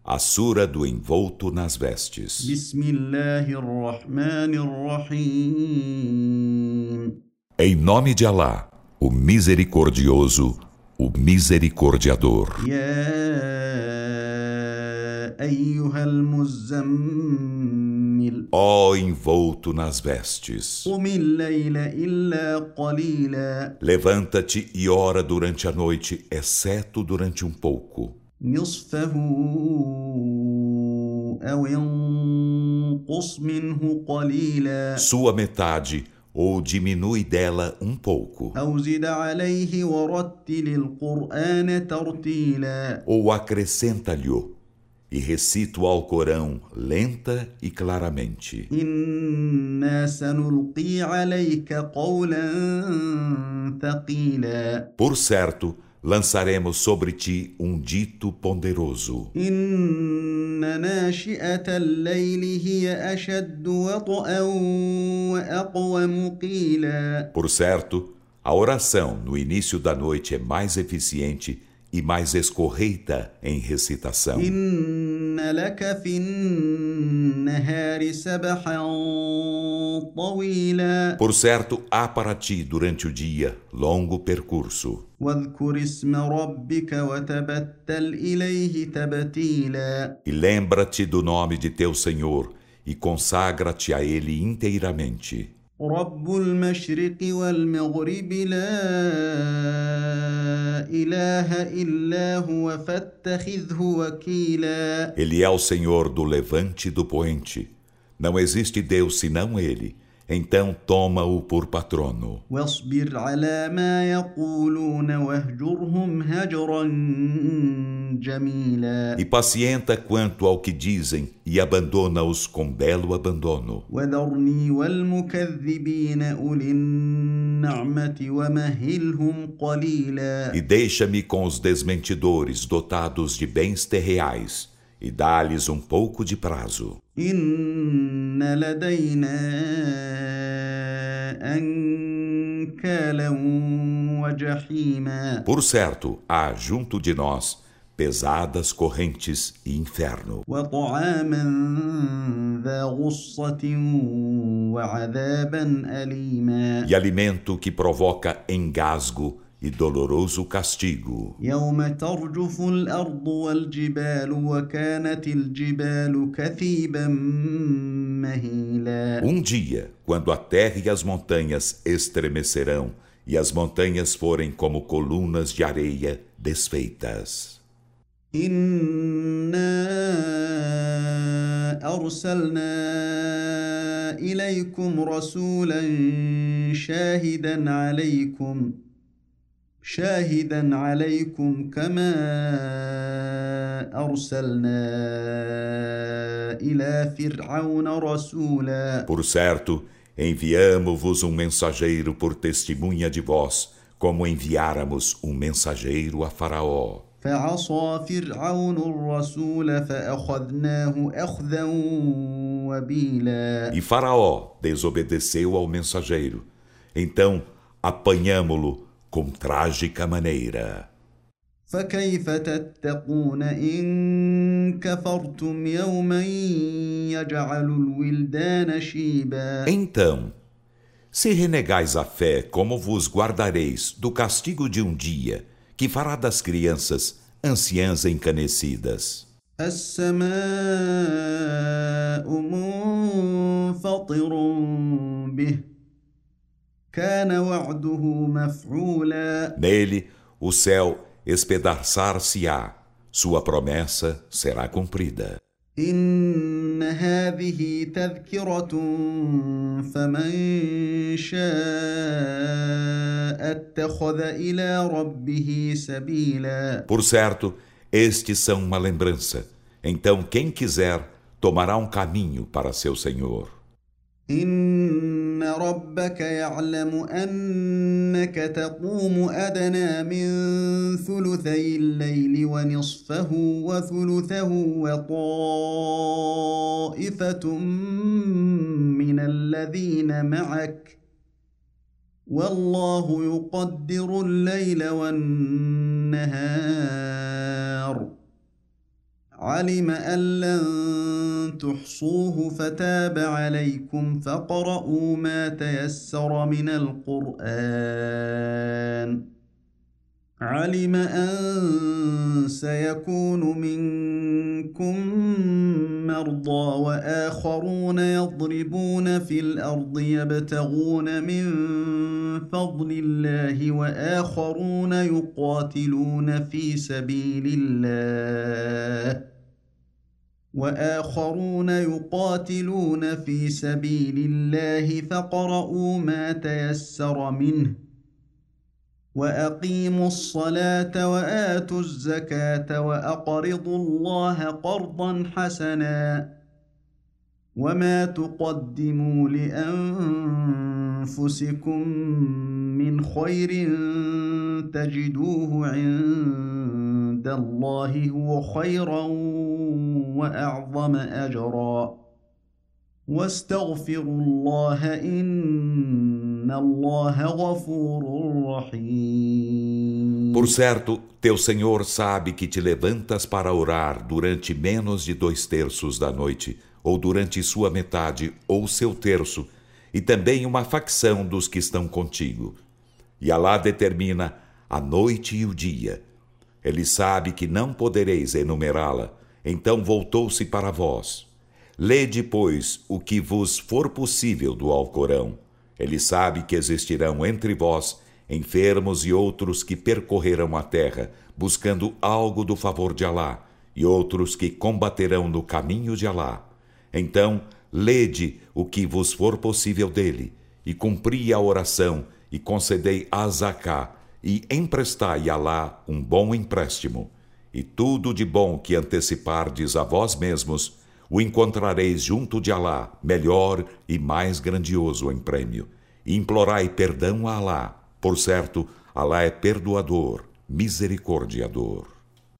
A sura do envolto nas vestes. بسم الله الرحمن الرحيم Em nome de Alá, o misericordioso, o misericordiador. يا أيها المزمل Ó envolto nas vestes, قم الليل إلا قليلا levanta-te e ora durante a noite, exceto durante um pouco. نصفه أو انقص منه قليلا Sua metade, ou diminui dela um pouco, أو زد عليه ورتل القرآن ترتيلا ou acrescenta-lhe-o, e recita o Alcorão lenta e claramente. إنا سنلقي عليك قولا ثقيلا Por certo, lançaremos sobre ti um dito ponderoso. إن ناشئة الليل هي أشد وطئا وأقوم قيلا Por certo, a oração no início da noite é mais eficiente e mais escorreita em recitação. إن لك في النهار سبحا طويلا Por certo, há para ti durante o dia longo percurso. واذكر اسم ربك وتبتل إليه تبتيلا E lembra-te do nome de teu Senhor e consagra-te a Ele inteiramente. رب المشرق والمغرب لا إله إلا هو فاتخذه وكيلا Ele é o Senhor do levante e do poente. Não existe Deus senão Ele. Então toma-o por patrono. واصبر على ما يقولون واهجرهم هجرا جميلا E pacienta quanto ao que dizem e abandona-os com belo abandono. وذرني والمكذبين أولي النعمة ومهلهم قليلا E deixa-me com os desmentidores dotados de bens terreais e dá-lhes um pouco de prazo. إن لدينا أنكالا وجحيما Por certo, há junto de nós pesadas correntes e inferno, وطعاما ذا غصة وعذابا أليما e alimento que provoca engasgo e doloroso castigo. يوم ترجف الأرض والجبال وكانت الجبال كثيبا مهيلا Um dia, quando a terra e as montanhas estremecerão e as montanhas forem como colunas de areia desfeitas. إنا أرسلنا إليكم رسولا شاهدا عليكم كما أرسلنا إلى فرعون رسولا Por certo, enviamo-vos um mensageiro por testemunha de vós, como enviáramos um mensageiro a Faraó. فعصى فرعون الرسول فأخذناه أخذا وبيلا E Faraó desobedeceu ao mensageiro. Então apanhamo-lo com trágica maneira. فكيف تتقون إن كفرتم يوما يجعل الولدان شيبا Então, se renegais a fé, como vos guardareis do castigo de um dia que fará das crianças anciãs encanecidas? السماء منفطر به كان وعده مفعولا Nele, o céu espedaçar-se-á, sua promessa será cumprida. إن هذه تذكرة فمن شاء اتخذ إلى ربه سبيلا Por certo, estes são uma lembrança. Então, quem quiser, tomará um caminho para seu Senhor. إن ربك يعلم أنك تقوم أدنى من ثلثي الليل ونصفه وثلثه وطائفة من الذين معك والله يقدر الليل والنهار علم أن لن تحصوه فتاب عليكم فاقرؤوا ما تيسر من القرآن علم أن سيكون منكم مرضى وآخرون يضربون في الأرض يبتغون من فضل الله وآخرون يقاتلون في سبيل الله فاقرؤوا ما تيسر منه وأقيموا الصلاة وآتوا الزكاة وأقرضوا الله قرضا حسنا وما تقدموا لأنفسكم من خير تجدوه عند الله هو خيرا وأعظم أجرا واستغفروا الله إن الله غفور رحيم. Por certo, teu Senhor sabe que te levantas para orar durante menos de 2/3 da noite, ou durante sua metade, ou seu terço, e também uma facção dos que estão contigo. E Alá determina a noite e o dia. Ele sabe que não podereis enumerá-la, então voltou-se para vós. Lede, pois, o que vos for possível do Alcorão. Ele sabe que existirão entre vós enfermos e outros que percorrerão a terra, buscando algo do favor de Alá, e outros que combaterão no caminho de Alá. Então, lede o que vos for possível dele, e cumpri a oração, e concedei a zaká, e emprestai a Alá um bom empréstimo. E tudo de bom que antecipardes a vós mesmos, o encontrareis junto de Alá, melhor e mais grandioso em prêmio. E implorai perdão a Alá. Por certo, Alá é perdoador, misericordiador.